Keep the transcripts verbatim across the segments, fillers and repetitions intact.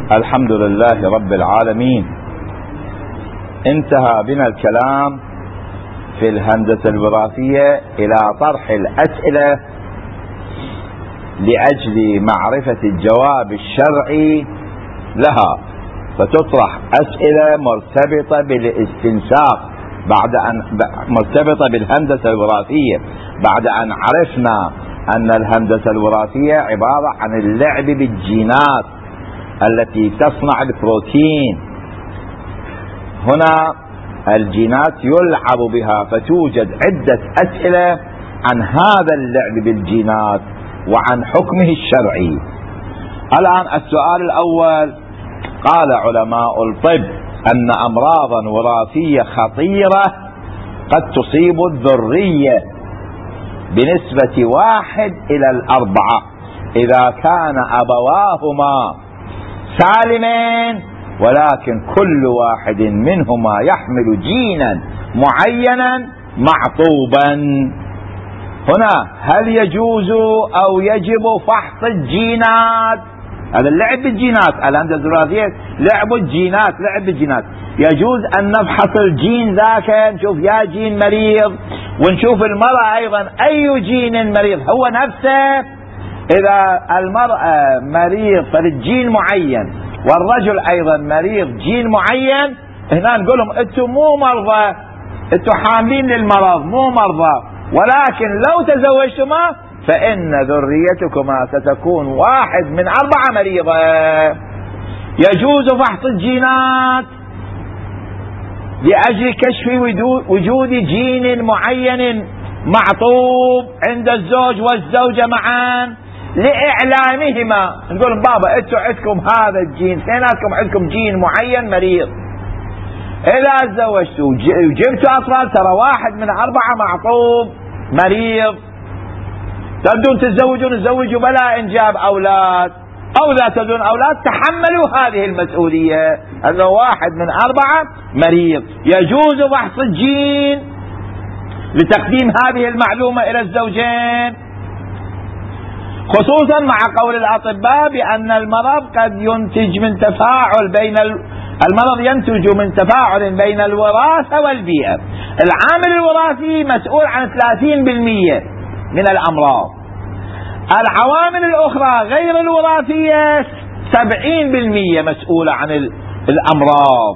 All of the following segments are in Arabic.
الحمد لله رب العالمين. انتهى بنا الكلام في الهندسة الوراثية إلى طرح الأسئلة لأجل معرفة الجواب الشرعي لها، فتطرح أسئلة مرتبطة بالاستنساخ بعد أن مرتبطة بالهندسة الوراثية بعد أن عرفنا أن الهندسة الوراثية عبارة عن اللعب بالجينات التي تصنع البروتين. هنا الجينات يلعب بها، فتوجد عدة أسئلة عن هذا اللعب بالجينات وعن حكمه الشرعي. الآن السؤال الأول: قال علماء الطب أن أمراضا وراثية خطيرة قد تصيب الذرية بنسبة واحد إلى الأربعة إذا كان أبواهما سالمين، ولكن كل واحد منهما يحمل جينا معينا معطوبا. هنا هل يجوز أو يجب فحص الجينات؟ هذا اللعب بالجينات، الهندسة الوراثية لعب الجينات، لعب بالجينات. يجوز أن نفحص الجين ذاك، نشوف يا جين مريض، ونشوف المرأة أيضا أي جين مريض هو نفسه. إذا المرأة مريض فالجين معين والرجل أيضا مريض جين معين، هنا نقول لهم أنتم مو مرضى، أنتم حاملين للمرض مو مرضى، ولكن لو تزوجتما فإن ذريتكما ستكون واحد من أربعة مريضة. يجوز فحص الجينات لأجل كشف وجود جين معين معطوب عند الزوج والزوجة معا لإعلامهما. نقول بابا انتوا عندكم هذا الجين، اثنيناتكم عندكم جين معين مريض، إذا تزوجتوا وجبتوا أطفال ترى واحد من أربعة معطوب مريض، تبدون تتزوجون تزوجوا بلا إنجاب أولاد، أو لا تبدون أولاد تحملوا هذه المسؤولية، أنه واحد من أربعة مريض. يجوز فحص الجين لتقديم هذه المعلومة إلى الزوجين، خصوصا مع قول الأطباء بأن المرض قد ينتج من تفاعل بين المرض ينتج من تفاعل بين الوراثة والبيئة. العامل الوراثي مسؤول عن ثلاثين بالمئة من الأمراض، العوامل الأخرى غير الوراثية سبعين بالمئة مسؤولة عن الأمراض.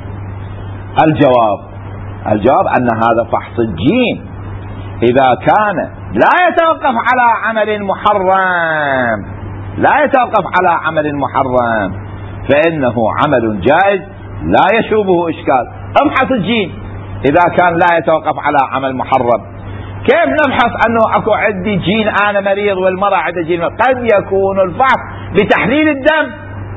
الجواب الجواب أن هذا فحص الجين إذا كان لا يتوقف على عمل محرم لا يتوقف على عمل محرم فإنه عمل جائز لا يشوبه إشكال. ابحث الجين إذا كان لا يتوقف على عمل محرم. كيف نبحث أنه أكو عندي جين أنا مريض والمرأة عندها جين مريض؟ قد يكون الفحص بتحليل الدم.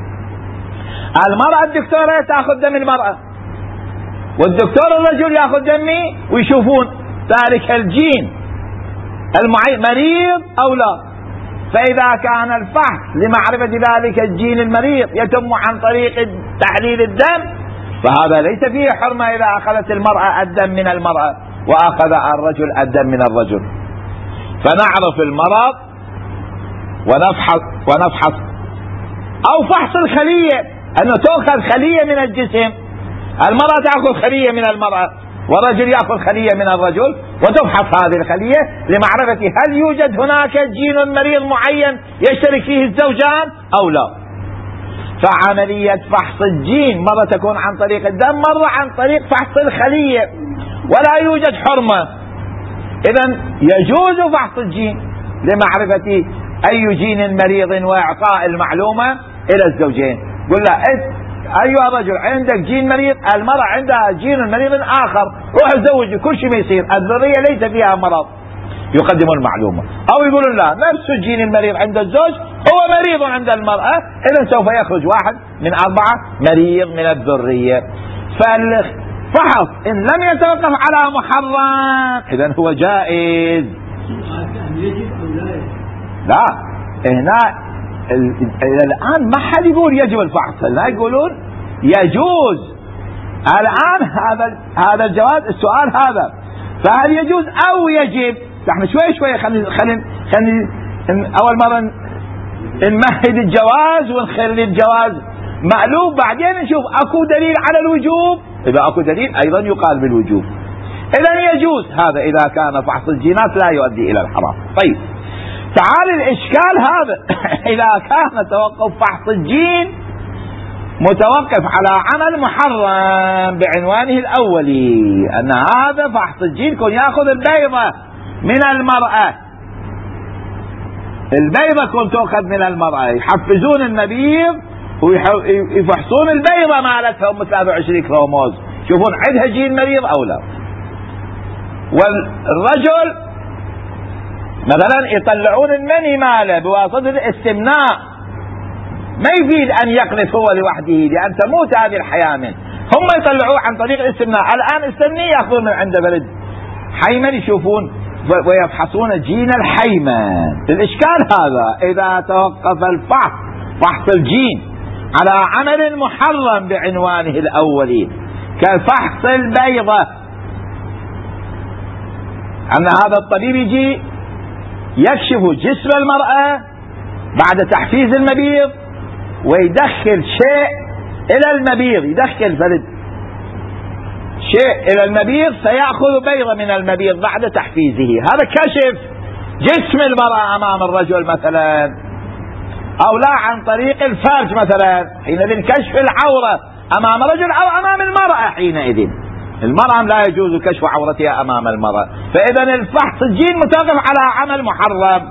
المرأة الدكتورة تأخذ دم المرأة، والدكتور الرجل يأخذ دمي، ويشوفون ذلك الجين المعين مريض أو لا. فإذا كان الفحص لمعرفة ذلك الجين المريض يتم عن طريق تحليل الدم، فهذا ليس فيه حرمة إذا أخذت المرأة الدم من المرأة وأخذ الرجل الدم من الرجل. فنعرف المرض ونفحص ونفحص أو فحص الخلية، أنه تأخذ خلية من الجسم، المرأة تأخذ خلية من المرأة والرجل يأخذ خلية من الرجل، وتفحص هذه الخلية لمعرفة هل يوجد هناك جين مريض معين يشترك فيه الزوجان أو لا. فعملية فحص الجين مرة تكون عن طريق الدم، مرة عن طريق فحص الخلية، ولا يوجد حرمة. إذن يجوز فحص الجين لمعرفة أي جين مريض وإعطاء المعلومة إلى الزوجين. قل له أيها الرجل عندك جين مريض، المرأة عندها جين مريض آخر، روح تزوج، كل شيء ما يصير، الذرية ليس فيها مرض، يقدمون المعلومة. أو يقولون لا، نفس الجين المريض عند الزوج هو مريض عند المرأة، إذن سوف يخرج واحد من أربعة مريض من الذرية. فالفحص إن لم يتوقف على محرم إذن هو جائز. لا، هنا الآن ما حد يقول يجب الفحص، لا يقولون يجوز. الآن هذا هذا الجواب السؤال هذا، فهل يجوز أو يجب؟ نحن شوي شوي خلينا خلينا خلينا أول مرة نمهد الجواز ونخلي الجواز مألوف بعدين نشوف اكو دليل على الوجوب، اذا اكو دليل ايضا يقال بالوجوب. اذا يجوز هذا اذا كان فحص الجينات لا يؤدي الى الحرام. طيب تعال الاشكال هذا اذا كان توقف فحص الجين متوقف على عمل محرم بعنوانه الاولي، ان هذا فحص الجين كون ياخذ البيضة من المرأة، البيضة كون تؤخذ من المرأة، يحفزون المبيض ويفحصون البيضة مالتهم ثلاثة وعشرين كروموز، شوفون عندها جين مريض او لا. والرجل مثلا يطلعون المني ماله بواسطة الاستمناء، ما يفيد ان يقذف هو لوحده لان تموت هذه الحياة منه، هم يطلعوه عن طريق الاستمناء. الان استمني ياخذون من عنده بلد حيمن يشوفون ويفحصون جين الحيمن. الاشكال هذا اذا توقف الفحص فحص الجين على عمل محرم بعنوانه الاولي كفحص البيضة، ان هذا الطبيب يجي يكشف جسم المرأة بعد تحفيز المبيض ويدخل شيء الى المبيض، يدخل فرد شيء الى المبيض سيأخذ بيضة من المبيض بعد تحفيزه، هذا كشف جسم المرأة امام الرجل مثلا، او لا عن طريق الفرج مثلا، حينئذ كشف العورة امام الرجل او امام المرأة، حينئذ المرأة لا يجوز كشف عورتها امام المرأة. فاذا الفحص الجين متوقف على عمل محرم.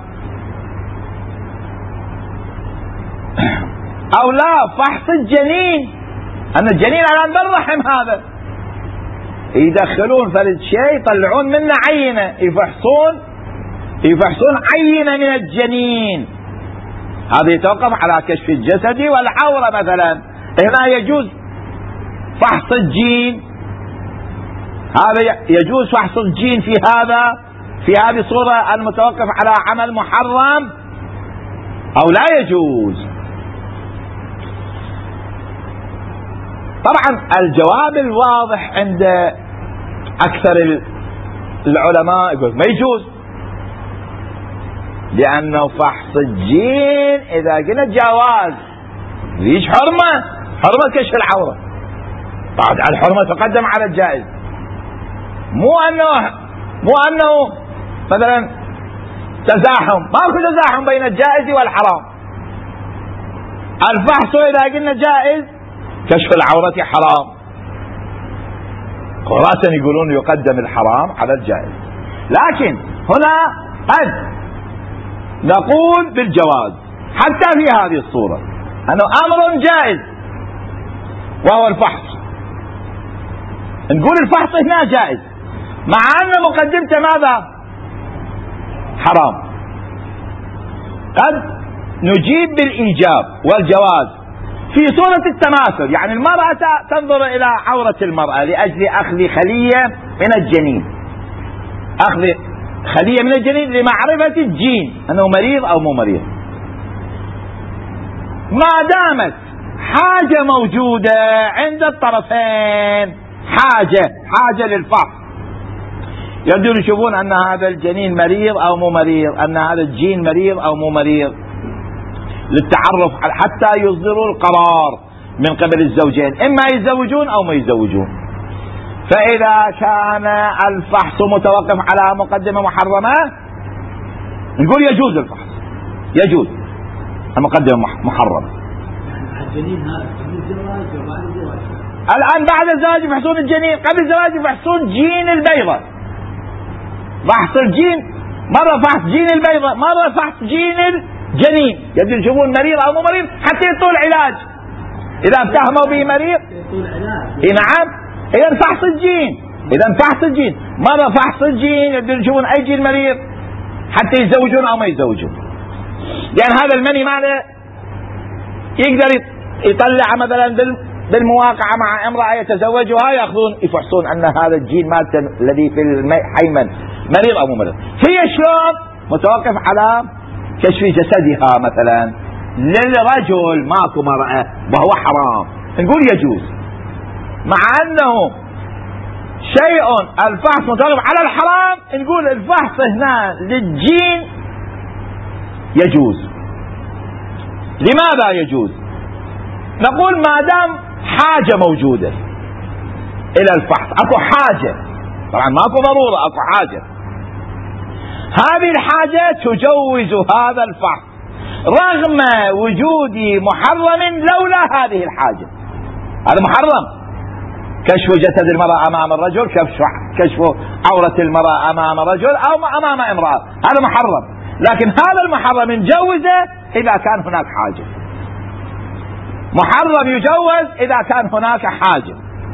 او لا فحص الجنين، ان الجنين الان بالرحم هذا يدخلون فرد شيء يطلعون منه عينة، يفحصون يفحصون عينة من الجنين، هذا يتوقف على كشف الجسد والعورة مثلا. هنا يجوز فحص الجين، هذا يجوز فحص الجين في هذا في هذه الصورة المتوقف على عمل محرم او لا يجوز. طبعا الجواب الواضح عند اكثر العلماء يقول ما يجوز، لانه فحص الجين اذا قلنا جواز ليش حرمة، حرمة كشف العورة، بعد الحرمة تقدم على الجائز، مو انه مو انه مثلا تزاحم، ماكو تزاحم بين الجائز والحرام. الفحص اذا قلنا جائز كشف العورة حرام، راسا يقولون يقدم الحرام على الجائز، لكن هنا قد نقول بالجواز حتى في هذه الصورة، انه امر جائز وهو الفحص، نقول الفحص هنا جائز مع ان مقدمته ماذا حرام. قد نجيب بالايجاب والجواز في صورة التماثل، يعني المرأة تنظر الى عورة المرأة لاجل اخذ خلية من الجنين، اخذ خلية من الجنين لمعرفة الجين انه مريض او مو مريض. ما دامت حاجة موجودة عند الطرفين، حاجة حاجة للفحص، يبدون يشوفون ان هذا الجنين مريض او مو مريض، ان هذا الجين مريض او مو مريض، للتعرف حتى يصدروا القرار من قبل الزوجين اما يتزوجون او ما يتزوجون. فاذا كان الفحص متوقف على مقدمة محرمة نقول يجوز الفحص، يجوز المقدمة محرمة. الان بعد الزواج يفحصون الجنين، قبل الزواج يفحصون جين البيضة، فحص الجين مرة فحص جين البيضة مرة فحص جين الجنين، يبدو يشوفون مريض او مو مريض حتى يعطوا العلاج اذا اتهموا به مريض. اي نعم، اذا فحص الجين، اذا فحص الجين مرة فحص الجين يبدو يشوفون اي جين مريض حتى يتزوجون او ما يتزوجون، لان يعني هذا المني ماله يقدر يطلع مثلا بالمواقعة مع امرأة يتزوجها، ياخذون يفحصون ان هذا الجين مالته الذي في الحيمن مريض او مو مريض. هي شلون متوقف على كشف جسدها مثلا للرجل، ماكو مرأة وهو حرام، نقول يجوز مع انه شيء الفحص متوقف على الحرام، نقول الفحص هنا للجين يجوز. لماذا يجوز؟ نقول ما دام حاجة موجودة إلى الفحص، أكو حاجة، طبعا ماكو ضرورة، أكو حاجة، هذه الحاجة تجوز هذا الفحص رغم وجود محرم لولا هذه الحاجة. هذا محرم، كشف جسد المرأة أمام الرجل، كشف كشف عورة المرأة أمام رجل أو أمام امرأة، هذا محرم، لكن هذا المحرم نجوزه إذا كان هناك حاجة. محرم يجوز إذا كان هناك حاجة.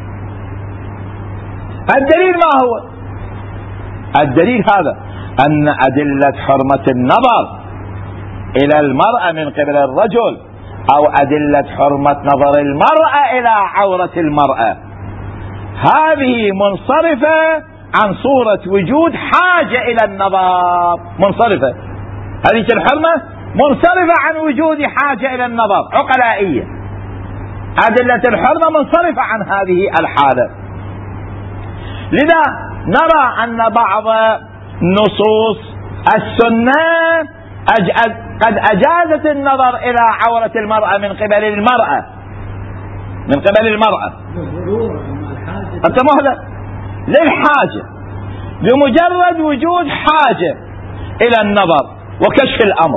الدليل ما هو؟ الدليل هذا، أن أدلة حرمة النظر إلى المرأة من قبل الرجل أو أدلة حرمة نظر المرأة إلى عورة المرأة هذه منصرفة عن صورة وجود حاجة إلى النظر، منصرفة، هذه الحرمة منصرفة عن وجود حاجة إلى النظر، عقلائية. أدلة الحرمة منصرفة عن هذه الحالة. لذا نرى أن بعض نصوص السنة قد أجازت النظر إلى عورة المرأة من قبل المرأة من قبل المرأة أنت مهلة للحاجة، بمجرد وجود حاجة إلى النظر وكشف الأمر.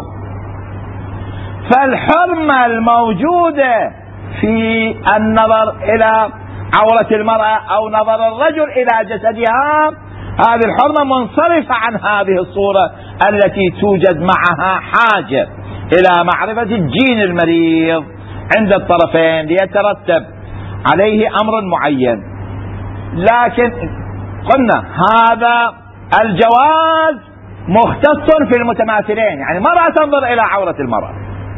فالحرمة الموجودة في النظر إلى عورة المرأة أو نظر الرجل إلى جسدها، هذه الحرمة منصرفة عن هذه الصورة التي توجد معها حاجة إلى معرفة الجين المريض عند الطرفين ليترتب عليه أمر معين. لكن قلنا هذا الجواز مختص في المتماثلين، يعني مرأة تنظر إلى عورة المرأة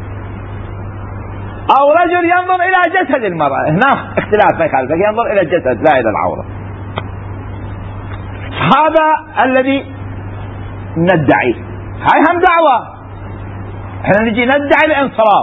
أو رجل ينظر إلى جسد المرأة، هناك اختلاف ما يخالف، ينظر إلى الجسد لا إلى العورة. هذا الذي ندعي، هاي هم دعوة، احنا نجي ندعي الانصراف.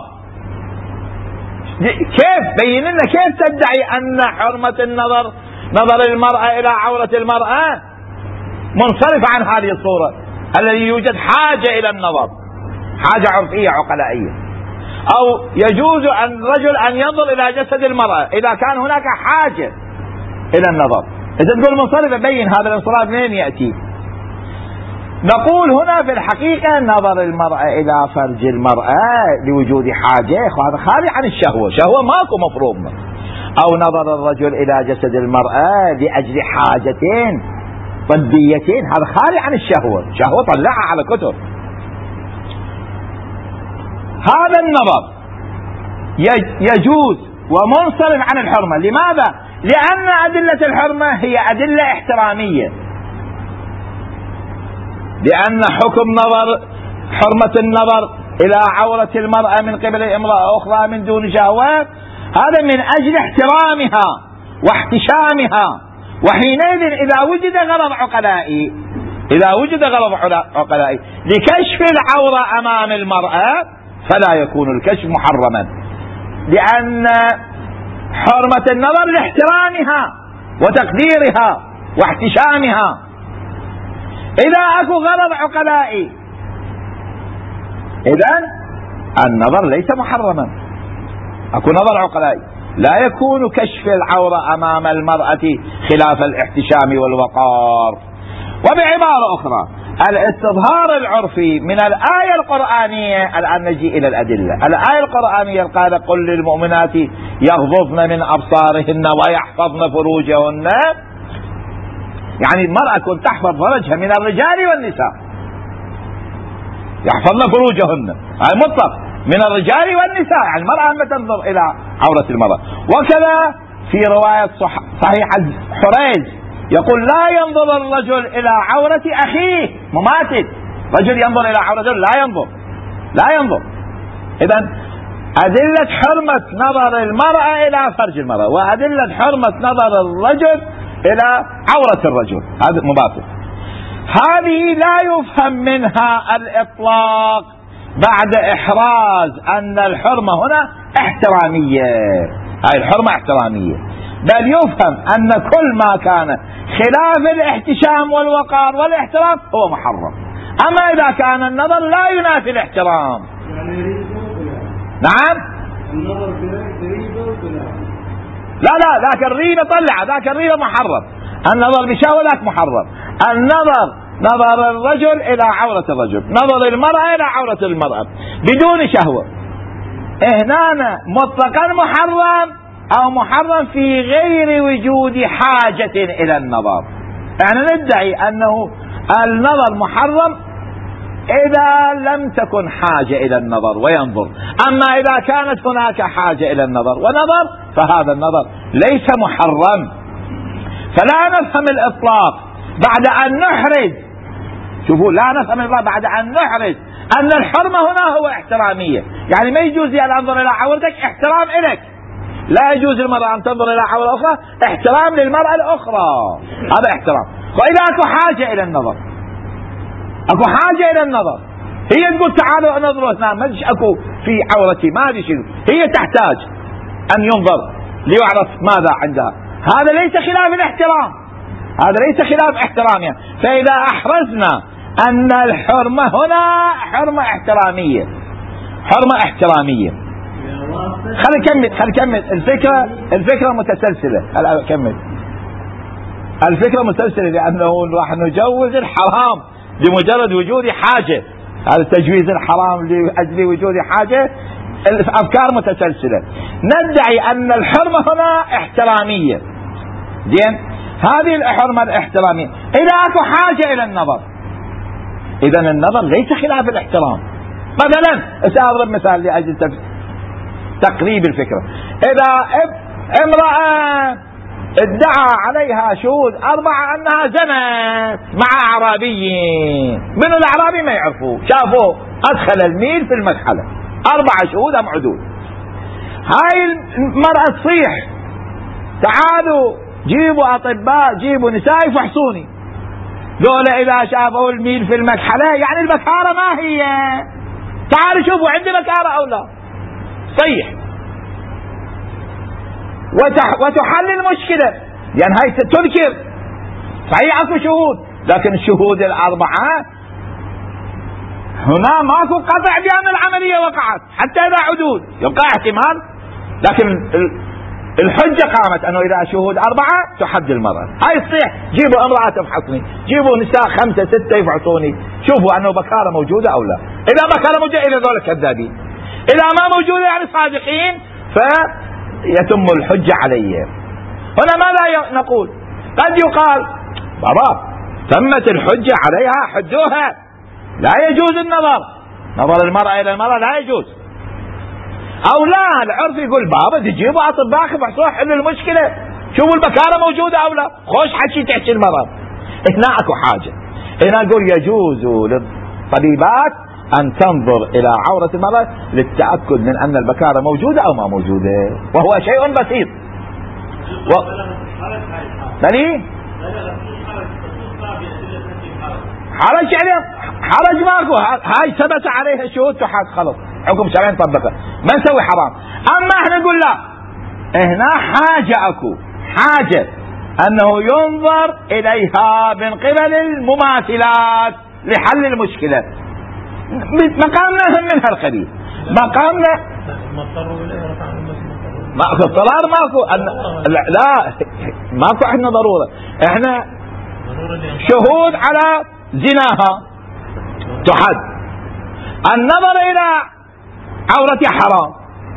كيف بين لنا كيف تدعي أن حرمة النظر نظر المرأة إلى عورة المرأة منصرف عن هذه الصورة الذي يوجد حاجة إلى النظر، حاجة عرفية عقلائية، أو يجوز أن رجل أن ينظر إلى جسد المرأة إذا كان هناك حاجة إلى النظر. إذا تقول منصرف، بين هذا الانصراف منين يأتي؟ نقول هنا في الحقيقة نظر المرأة إلى فرج المرأة لوجود حاجة هذا خارج عن الشهوة، شهوة ماكو مفروض، أو نظر الرجل إلى جسد المرأة لأجل حاجتين طبيتين، هذا خارج عن الشهوة، شهوة طلعها على كتر. هذا النظر يجوز ومنصرف عن الحرمة. لماذا؟ لأن أدلة الحرمة هي أدلة احترامية، لأن حكم نظر حرمة النظر إلى عورة المرأة من قبل امرأة أخرى من دون شهوة هذا من أجل احترامها واحتشامها. وحينئذ إذا وجد غرض عقلائي إذا وجد غرض عقلائي لكشف العورة أمام المرأة فلا يكون الكشف محرما، لأن حرمة النظر لاحترامها وتقديرها واحتشامها. إذا أكو غرض عقلائي إذن النظر ليس محرما، أكو نظر عقلائي، لا يكون كشف العورة أمام المرأة خلاف الاحتشام والوقار. وبعبارة أخرى الاستظهار العرفي من الآية القرآنية، الآن نجي إلى الأدلة. الآية القرآنية قال قل للمؤمنات يغضضن من أبصارهن ويحفظن فروجهن، يعني المرأة كنت تحفظ فرجها من الرجال والنساء، يحفظن فروجهن هذا مطلق من الرجال والنساء، يعني المرأة لما تنظر إلى عورة المرأة. وكذا في رواية صحيح حريز يقول لا ينظر الرجل إلى عورة أخيه مماثل، رجل ينظر إلى عورة رجل لا ينظر لا ينظر إذن أدلة حرمة نظر المرأة إلى فرج المرأة وأدلة حرمة نظر الرجل إلى عورة الرجل هذا مباشر. هذه لا يفهم منها الإطلاق بعد إحراز أن الحرمة هنا احترامية، هاي الحرمة احترامية، بل يفهم أن كل ما كان خلاف الاحتشام والوقار والاحترام هو محرم. أما إذا كان النظر لا ينافي الاحترام، نعم لا لا ذاك الريبة طلع، ذاك الريبة محرم. النظر بشهوة ذاك محرم. النظر نظر الرجل إلى عورة الرجل، نظر المرأة إلى عورة المرأة بدون شهوة، هنا مطلقا محرم أو محرم في غير وجود حاجة إلى النظر. يعني ندعي أنه النظر محرم إذا لم تكن حاجة إلى النظر وينظر، أما إذا كانت هناك حاجة إلى النظر ونظر فهذا النظر ليس محرم. فلا نفهم الإطلاق بعد أن نحرز، شوفوا لا نفهم الإطلاق بعد أن نحرز أن الحرمة هنا هو احترامية، يعني ما يجوز لي أن أنظر إلى عورتك احترام إليك، لا يجوز المرأة أن تنظر إلى عورة أخرى احترام للمرأة الأخرى، هذا احترام. وإذا أكو حاجة إلى النظر، أكو حاجة إلى النظر، هي تقول تعالوا ننظروا اثنان، ما أكو في عورتي ما أدري شيء، هي تحتاج أن ينظر ليعرف ماذا عندها، هذا ليس خلاف الاحترام، هذا ليس خلاف احترام يعني. فإذا أحرزنا أن الحرمة هنا حرمة احترامية، حرمة احترامية. خلي نكمل خلي نكمل الفكرة، الفكرة متسلسلة. هلا كمل الفكرة متسلسلة، لأنه راح نجوز الحرام لمجرد وجود حاجة، هذا تجويز الحرام لأجل وجود حاجة، الأفكار متسلسلة. ندعي أن الحرمة هنا احترامية، زين، هذه الحرمة الاحترامية إذا أكو حاجة إلى النظر، إذا النظر ليس خلاف الاحترام. مثلا سأضرب مثال لأجل تقريب الفكرة، إذا امرأة ادعى عليها شهود أربعة أنها زنت مع أعرابيين، من الأعرابي ما يعرفوا، شافوا أدخل الميل في المكحلة، أربعة شهود أم عدول. هاي المرأة تصيح تعالوا جيبوا أطباء، جيبوا نساء يفحصوني، ذولا إذا شافوا الميل في المكحلة يعني البكارة ما هي، تعالوا شوفوا عندي بكارة أو لا، صيح وتح وتحل المشكلة، يعني هاي تنكر صحيح اكو شهود، لكن الشهود الأربعة هنا ماكو قطع بأن العملية وقعت، حتى إذا عدود يبقى احتمال، لكن الحجة قامت أنه إذا شهود أربعة تحد المرأة. هاي تصيح جيبوا امرأة تفحصني، جيبوا نساء خمسة ستة يفحصوني، شوفوا أنه بكارة موجودة أو لا، إذا بكارة موجودة إلى ذول كذابين، إذا ما موجودة يعني صادقين فيتم الحجة عليه. هنا ماذا نقول؟ قد يقال بابا تمت الحجة عليها حدوها، لا يجوز النظر، نظر المرأة إلى المرأة لا يجوز، أو لا العرف يقول بابا تجيبوا أطباء يفحصوها حلوا المشكلة، شوفوا البكارة موجودة أو لا، خوش حكي تحكي المرأة. هنا أكو حاجة، هنا نقول يجوز للطبيبات أن تنظر إلى عورة المرأة للتأكد من أن البكارة موجودة أو ما موجودة، وهو شيء بسيط. و... بني حرج يعني حرج ماكو، هاي ثبت عليها شهود تحت خلص حكم شرعي طبقه، ما نسوي حرام. اما احنا نقول لا، هنا حاجة اكو حاجة انه ينظر اليها من قبل المماثلات لحل المشكلة، مقامنا هم من هالقبيل، مقامنا ماكو اضطرار، ماكو لا ماكو احنا ضرورة، احنا شهود على زناها تحد، النظر الى عورتها حرام.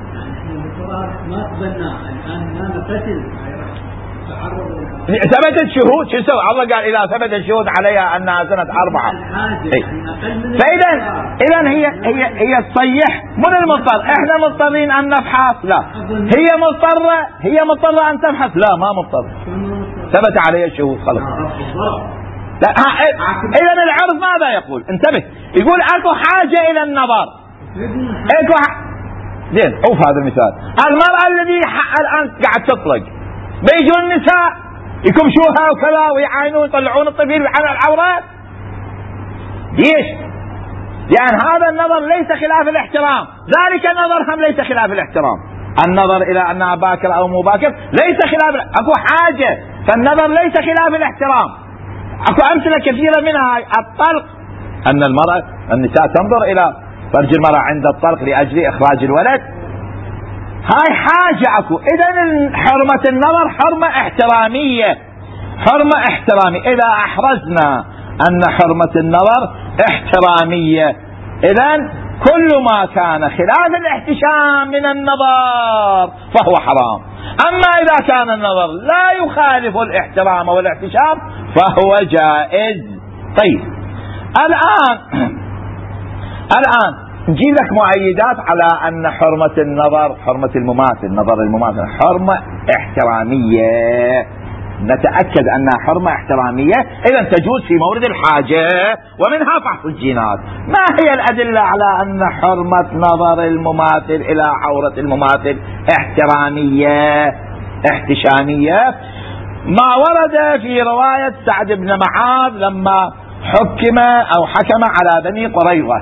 ثبتت شهود، شو يسوي؟ الله قال اذا ثبت الشهود عليها انها زنت اربعه، فاذا اذا هي هي هي تصيح من المضطر، احنا مضطرين ان نفحص؟ لا. هي مضطره هي مضطره ان تفحص؟ لا ما مضطره، ثبت عليها الشهود خلاص. لا اذا العرف ماذا يقول؟ انتبه، يقول اكو حاجه الى النظر، اكو ح... زين شوف هذا المثال، المرأة الذي الان قاعد تطلق بيجوا النساء يكمشوها وكذا ويعاينون يطلعون الطفيل على العورات، ليش؟ لان هذا النظر ليس خلاف الاحترام، ذلك النظر هم ليس خلاف الاحترام، النظر الى انها باكر او مو باكر ليس خلاف، اكو حاجه، فالنظر ليس خلاف الاحترام. اكو امثله كثيره منها الطلق، ان المرأة النساء تنظر الى فرج المرأة عند الطلق لاجل اخراج الولد، هاي حاجة اكو. اذا حرمة النظر حرمة احترامية، حرمة احترامية. اذا احرزنا ان حرمة النظر احترامية، اذا كل ما كان خلاف الاحتشام من النظر فهو حرام. اما اذا كان النظر لا يخالف الاحترام والاحتشام فهو جائز. طيب الان الان نجيب لك مؤيدات على ان حرمة النظر، حرمة المماثل، نظر المماثل حرمة احترامية، نتأكد أنها حرمة احترامية، إذا تجوز في مورد الحاجة ومنها فحص الجينات. ما هي الأدلة على أن حرمة نظر المماثل إلى عورة المماثل احترامية احتشامية؟ ما ورد في رواية سعد بن معاذ لما حكم أو حكم على بني قريظة،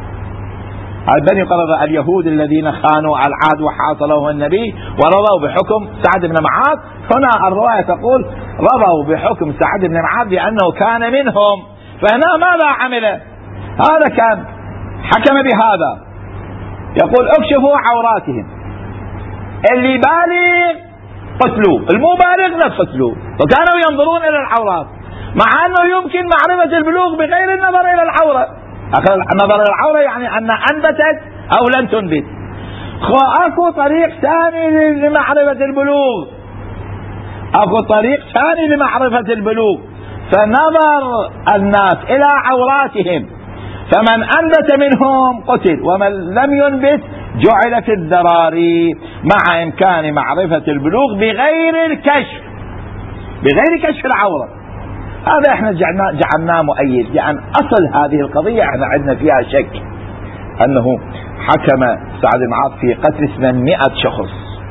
بني قريظة اليهود الذين خانوا العهد وحاصلهم النبي ورضوا بحكم سعد بن معاذ. هنا الرواية تقول رضوا بحكم سعد بن معاذ لأنه كان منهم، فهنا ماذا عمل؟ هذا كان حكم بهذا، يقول اكشفوا عوراتهم، اللي بالغ قتلوه، المبالغ لا تقتلوه. وكانوا ينظرون إلى العورات، مع أنه يمكن معرفة البلوغ بغير النظر إلى العورة. النظر إلى العورة يعني أن أنبتت أو لم تنبت. اكو طريق ثاني لمعرفة البلوغ، اكو طريق ثاني لمعرفة البلوغ، فنظر الناس إلى عوراتهم، فمن أنبت منهم قتل ومن لم ينبت جعل في الذراري، مع إمكان معرفة البلوغ بغير الكشف، بغير كشف العورة. هذا احنا جعلناه مؤيد، لأن أصل هذه القضية احنا عندنا فيها شك، أنه حكم سعد بن معاذ في قتل ثمانمائة شخص،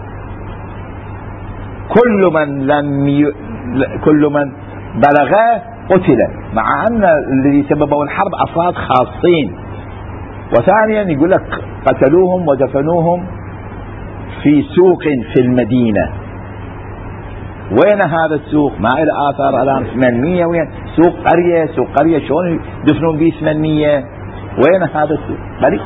كل من لم ي... كل من بلغ قتل، مع أن الذي سببوا الحرب أفراد خاصين. وثانيا يقول لك قتلوهم ودفنوهم في سوق في المدينة. وين هذا السوق؟ ما إلى آثار الآن. ثمانمائة وين؟ سوق قرية، سوق قرية شلون يدفنون به ثمانمائة؟ وين هذا السوق؟ بلي؟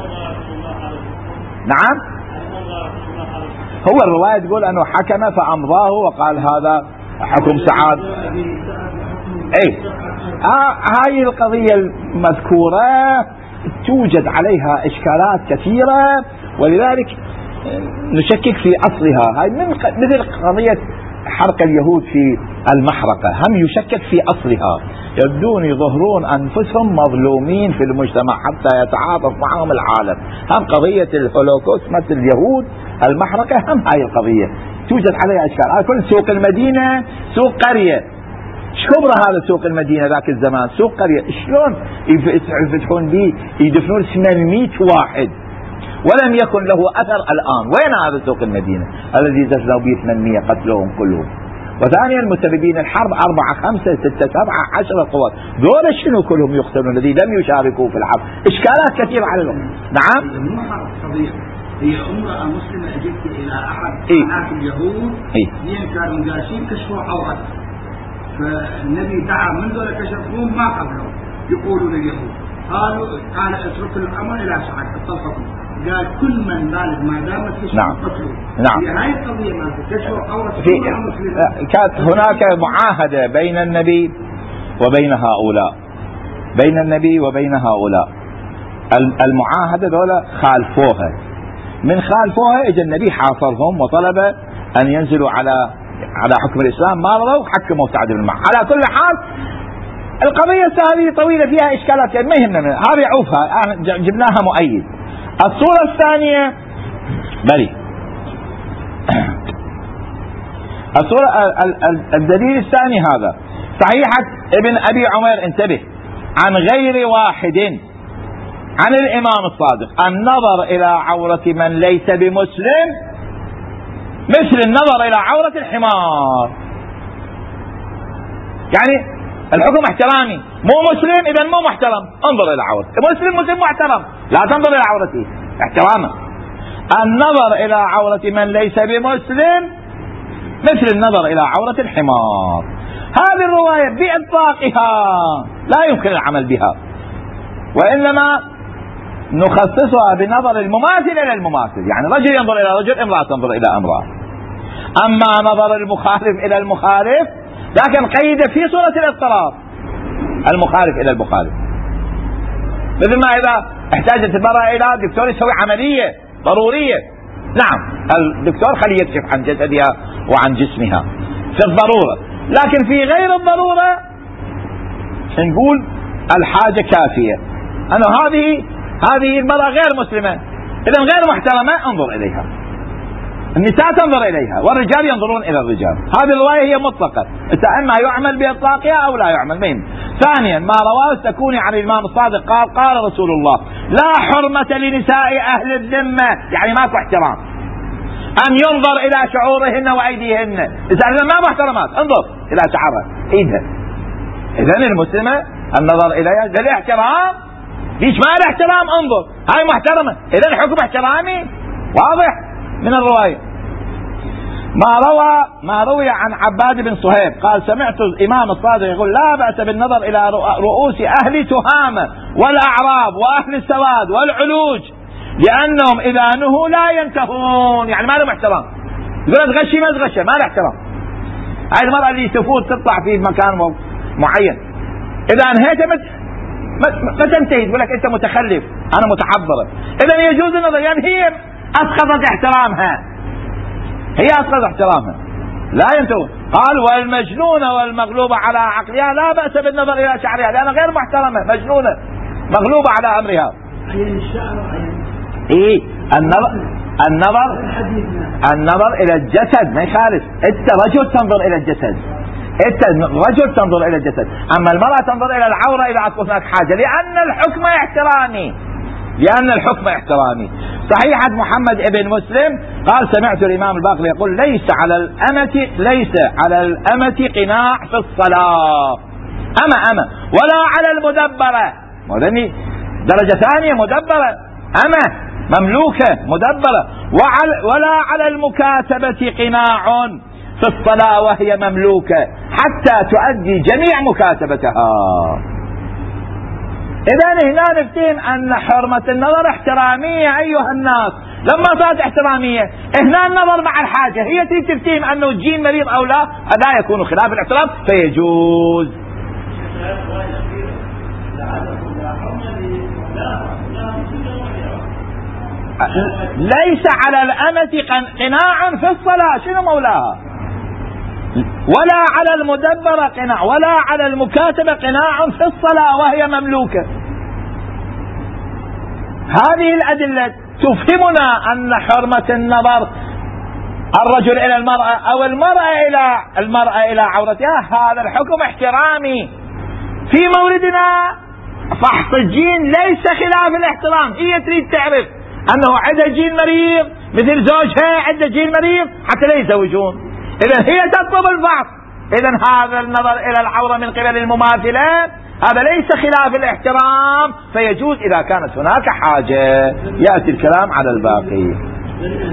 نعم، هو الرواية تقول أنه حكم فأمضاه وقال هذا حكم سعاد. اي آه هاي القضية المذكورة توجد عليها إشكالات كثيرة، ولذلك نشكك في أصلها. هاي من مثل قضية حرق اليهود في المحرقة، هم يشكك في أصلها، يبدون يظهرون أنفسهم مظلومين في المجتمع حتى يتعاطف معهم العالم. هم قضية الهولوكوست مثل اليهود المحرقة، هم هاي القضية توجد عليها إشكال. كل سوق المدينة سوق قرية، شبر هذا سوق المدينة ذاك الزمان سوق قرية، شلون يفتحون به يدفنون ثمانمائة واحد ولم يكن له أثر الآن؟ وين هذا سوق المدينة الذي دفنوا به ثمانمائة قتلوهم كلهم؟ وثانيا المتبدين الحرب أربعة خمسة ستة سبعة عشرة قوات، دول شنو كلهم يقتلون الذي لم يشاركوا في الحرب؟ إشكالات كثيرة على الأمة. نعم، مو حرب قضية، هي امرأة مسلمة اجت إلى أحد قناة اليهود اثنين كانوا جالسين كشفوا عورات، فالنبي دعا من دول كشفوهم ما قبلوا يقولوا لليهود، قالوا قال اترك الأمر إلى سعد اتفقوا، قال كل من بالغ ما دامت كشف نعم. قتلوا. نعم. هي هاي القضية ما كشفوا عورات كانت هناك معاهدة بين النبي وبين هؤلاء، بين النبي وبين هؤلاء المعاهدة دولة خالفوها، من خالفوها اجى النبي حاصرهم وطلب ان ينزلوا على على حكم الاسلام، ما رضوا حكموا سعد بن معاذ. على كل حال القضية هذه طويلة فيها اشكالات، ما يهمنا هذه عوفها، جبناها مؤيد. الصورة الثانية بلي الصورة الدليل الثاني هذا صحيحة ابن ابي عمر، انتبه، عن غير واحد عن الامام الصادق النظر الى عورة من ليس بمسلم مثل النظر الى عورة الحمار. يعني الحكم احترامي، مو مسلم اذا مو محترم، انظر الى عورته، مسلم مسلم محترم، لا تنظر الى عورته احتراما. النظر الى عورة من ليس بمسلم مثل النظر الى عورة الحمار. هذه الرواية بإطلاقها لا يمكن العمل بها، وإنما نخصصها بنظر المماثل إلى المماثل، يعني رجل ينظر إلى رجل، امرأة تنظر إلى امرأة. أما نظر المخالف إلى المخالف لكن قيد في صورة الاضطراب المخالف إلى المخالف، مثل ما إذا احتاجت المرأة إلى دكتور يسوي عملية ضرورية، نعم الدكتور خليه يكشف عن جسدها وعن جسمها في الضرورة، لكن في غير الضرورة نقول الحاجة كافية. أنا هذه هذه المرأة غير مسلمة، إذا غير محترمة، انظر إليها. النساء تنظر إليها والرجال ينظرون إلى الرجال. هذه الرواية هي مطلقة، إما يعمل بإطلاقها أو لا يعمل بين. ثانيا ما رواه السكوني عن الإمام الصادق قال قال رسول الله لا حرمة لنساء أهل الذمة، يعني ماكو احترام أن ينظر إلى شعورهن وأيديهن. إذا ما محترمات انظر إلى شعرها إيدها. إذن المسلمة النظر إليها للاحترام، ليش ما الاحترام انظر هاي محترمة، إذن الحكم احترامي واضح من الرواية. ما روى ما روي عن عباد بن صهيب قال سمعت الإمام الصادق يقول لا بأس بالنظر إلى رؤوس أهل تهامة والأعراب وأهل السواد والعلوج لأنهم إذا نهوا لا ينتهون، يعني ما لهم احترام. يقول تغشي ما تغشى، ما له احترام. هاي المرأة اللي تفوت تطلع في مكان معين إذا انهيت ما تنتهي، يقول لك أنت متخلف أنا متحضرة. إذا يجوز النظر، يعني هي أسقطت احترامها، هي أسقطت احترامها لا ينتهون. قال والمجنون والمغلوبة على عقلها لا بأس بالنظر إلى شعرها لأنها غير محترمة، مجنونة مغلوبة على أمرها. إيه النظر النظر النظر إلى الجسد ما يخالف، أنت رجل تنظر إلى الجسد، أنت رجل تنظر إلى الجسد، أما المرأة تنظر إلى العورة إذا أكون هناك حاجة، لأن الحكم احترامي لأن الحكم احترامي. صحيحة محمد ابن مسلم قال سمعت الإمام الباقر يقول ليس على الأمة ليس على الأمة قناع في الصلاة، أما أما ولا على المدبرة، درجة ثانية مدبرة، أما مملوكة مدبرة، ولا على المكاتبة قناع في الصلاة وهي مملوكة حتى تؤدي جميع مكاتبتها. إذا هنا نفتهم أن حرمة النظر احترامية أيها الناس، لما صارت احترامية هنا النظر مع الحاجة، هي تريد تفتهم أنه الجين مريض أو لا، لا يكون خلاف الاحترام فيجوز. ليس على الأمة قناع في الصلاة، شنو مولاها؟ ولا على المدبرة قناع ولا على المكاتبة قناع في الصلاة وهي مملوكة. هذه الأدلة تفهمنا أن حرمة النظر الرجل إلى المرأة أو المرأة إلى المرأة إلى عورتها هذا الحكم احترامي. في موردنا فحص الجين ليس خلاف الاحترام، هي تريد تعرف أنه عندها جين مريض مثل زوجها عنده جين مريض حتى لا يزوجون، إذن هي تطلب الفحص. إذن هذا النظر إلى العورة من قبل المماثلة هذا ليس خلاف الاحترام فيجوز إذا كانت هناك حاجة. يأتي الكلام على الباقي.